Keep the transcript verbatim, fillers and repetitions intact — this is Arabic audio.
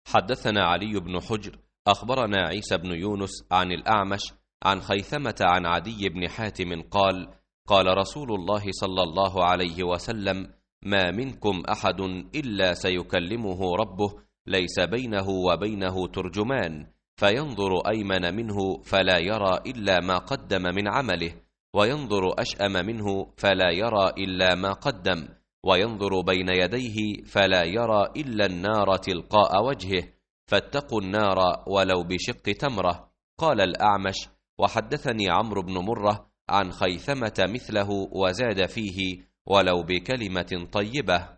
حدثنا علي بن حجر أخبرنا عيسى بن يونس عن الأعمش عن خيثمة عن عدي بن حاتم قال: قال رسول الله صلى الله عليه وسلم: ما منكم أحد إلا سيكلمه ربه ليس بينه وبينه ترجمان، فينظر أيمن منه فلا يرى إلا ما قدم من عمله، وينظر أشأم منه فلا يرى إلا ما قدم، وينظر بين يديه فلا يرى إلا النار تلقاء وجهه، فاتقوا النار ولو بشق تمرة. قال الأعمش: وحدثني عمرو بن مرة عن خيثمة مثله وزاد فيه: ولو بكلمة طيبة.